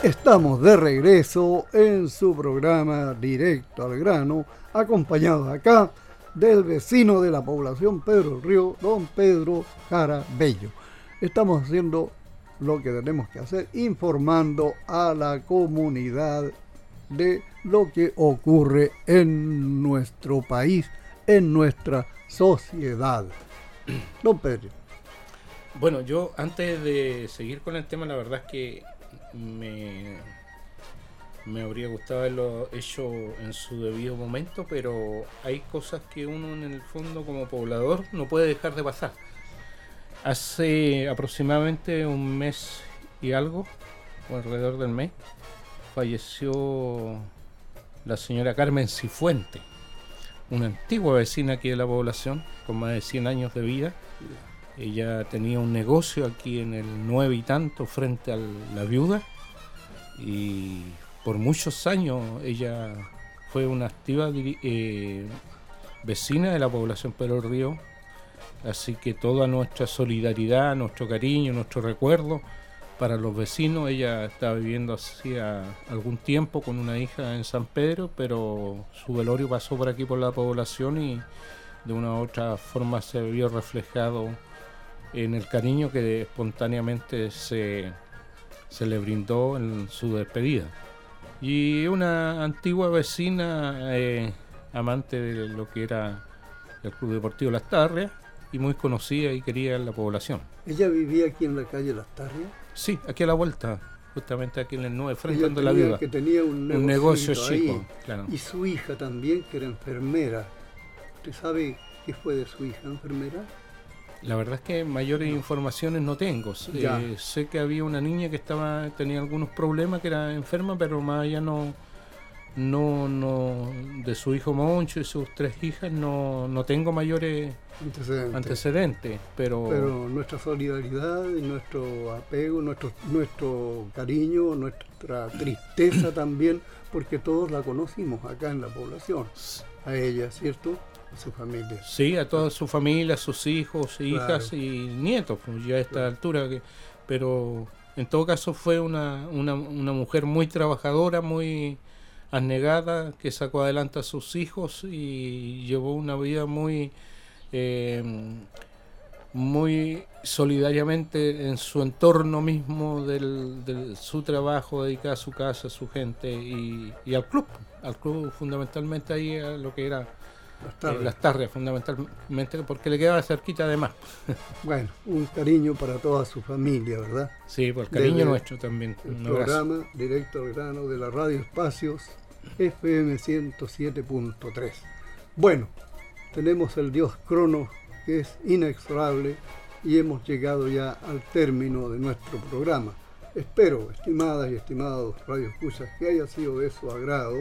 [SPEAKER 1] Estamos de regreso en su programa Directo al Grano, acompañados acá del vecino de la población Pedro Río, don Pedro Jara Bello. Estamos haciendo lo que tenemos que hacer, informando a la comunidad de lo que ocurre en nuestro país, en nuestra sociedad. Don Pedro.
[SPEAKER 7] Bueno, yo antes de seguir con el tema, la verdad es que me, me habría gustado haberlo hecho en su debido momento, pero hay cosas que uno en el fondo como poblador no puede dejar de pasar. Hace aproximadamente un mes y algo, o alrededor del mes, falleció la señora Carmen Cifuente, una antigua vecina aquí de la población, con más de cien años de vida. Ella tenía un negocio aquí en el nueve y tanto frente a la Viuda, y por muchos años ella fue una activa eh, vecina de la población Pedro Río. Así que toda nuestra solidaridad, nuestro cariño, nuestro recuerdo para los vecinos. Ella estaba viviendo hacía algún tiempo con una hija en San Pedro, pero su velorio pasó por aquí por la población y de una u otra forma se vio reflejado en el cariño que espontáneamente se, se le brindó en su despedida. Y una antigua vecina, eh, amante de lo que era el Club Deportivo Las Tarrias, y muy conocida y querida en la población.
[SPEAKER 1] ¿Ella vivía aquí en la calle Las Tarrias?
[SPEAKER 7] Sí, aquí a la vuelta, justamente aquí en el nueve, frente
[SPEAKER 1] Ella
[SPEAKER 7] donde la
[SPEAKER 1] tenía-
[SPEAKER 7] Viuda.
[SPEAKER 1] que tenía un,
[SPEAKER 7] Un negocio
[SPEAKER 1] negocito
[SPEAKER 7] chico,
[SPEAKER 1] ahí.
[SPEAKER 7] claro.
[SPEAKER 1] Y su hija también, que era enfermera. ¿Usted sabe qué fue de su hija enfermera?
[SPEAKER 7] La verdad es que mayores informaciones no tengo.
[SPEAKER 1] Ya.
[SPEAKER 7] Eh, sé que había una niña que estaba tenía algunos problemas, que era enferma, pero más allá no, no, no, de su hijo Moncho y sus tres hijas no, no tengo mayores
[SPEAKER 1] Antecedentes.
[SPEAKER 7] antecedentes, pero,
[SPEAKER 1] Pero nuestra solidaridad y nuestro apego, nuestro, nuestro cariño, nuestra tristeza también, porque todos la conocimos acá en la población. A ella, ¿cierto? A su familia.
[SPEAKER 7] sí, a toda su familia, sus hijos, hijas
[SPEAKER 1] Claro.
[SPEAKER 7] y nietos, pues ya a esta
[SPEAKER 1] Claro.
[SPEAKER 7] altura. Que, pero en todo caso fue una, una, una mujer muy trabajadora, muy abnegada, que sacó adelante a sus hijos y llevó una vida muy, eh, muy solidariamente en su entorno mismo del, de su trabajo, dedicada a su casa, a su gente y, y al club, al club fundamentalmente ahí a lo que era
[SPEAKER 1] Las
[SPEAKER 7] Eh,
[SPEAKER 1] tardes.
[SPEAKER 7] las Tarrias, fundamentalmente porque le quedaba cerquita además.
[SPEAKER 1] Bueno, un cariño para toda su familia, ¿verdad?
[SPEAKER 7] Sí, por el cariño
[SPEAKER 1] Desde
[SPEAKER 7] nuestro también.
[SPEAKER 1] El
[SPEAKER 7] Un abrazo.
[SPEAKER 1] programa Directo al Grano de la Radio Espacios F M ciento siete punto tres. Bueno, tenemos el dios Cronos, que es inexorable, y hemos llegado ya al término de nuestro programa. Espero, estimadas y estimados radioescuchas, que haya sido de su agrado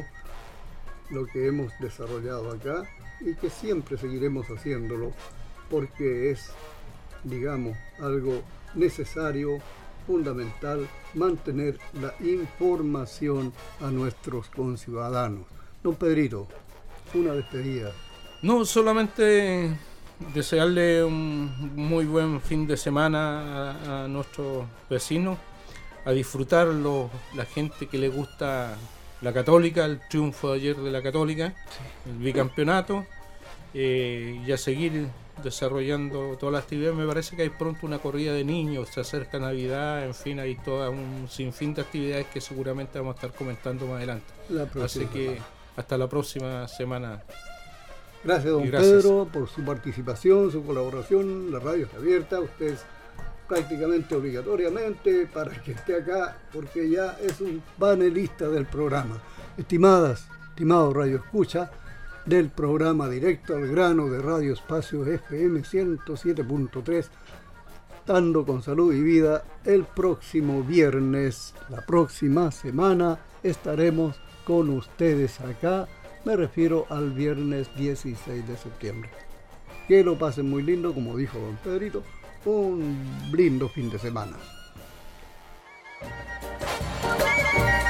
[SPEAKER 1] lo que hemos desarrollado acá y que siempre seguiremos haciéndolo porque es, digamos, algo necesario, fundamental, mantener la información a nuestros conciudadanos. Don Pedrito, una despedida.
[SPEAKER 7] No, solamente desearle un muy buen fin de semana a, a nuestros vecinos, a disfrutarlo, la gente que le gusta la Católica, el triunfo de ayer de la Católica, el bicampeonato, eh, y a seguir desarrollando todas las actividades. Me parece que hay pronto una corrida de niños, se acerca Navidad, en fin, hay todo un sinfín de actividades que seguramente vamos a estar comentando más adelante.
[SPEAKER 1] La próxima
[SPEAKER 7] Así que
[SPEAKER 1] semana.
[SPEAKER 7] hasta la próxima semana.
[SPEAKER 1] Gracias, don
[SPEAKER 7] Y gracias.
[SPEAKER 1] Pedro, por su participación, su colaboración. La radio está abierta, usted es prácticamente obligatoriamente para que esté acá, porque ya es un panelista del programa. Estimadas, estimados Radio Escucha, del programa Directo al Grano de Radio Espacio F M ciento siete punto tres, dando con salud y vida. El próximo viernes, la próxima semana, estaremos con ustedes acá. Me refiero al viernes dieciséis de septiembre. Que lo pasen muy lindo, como dijo don Pedrito, un lindo fin de semana.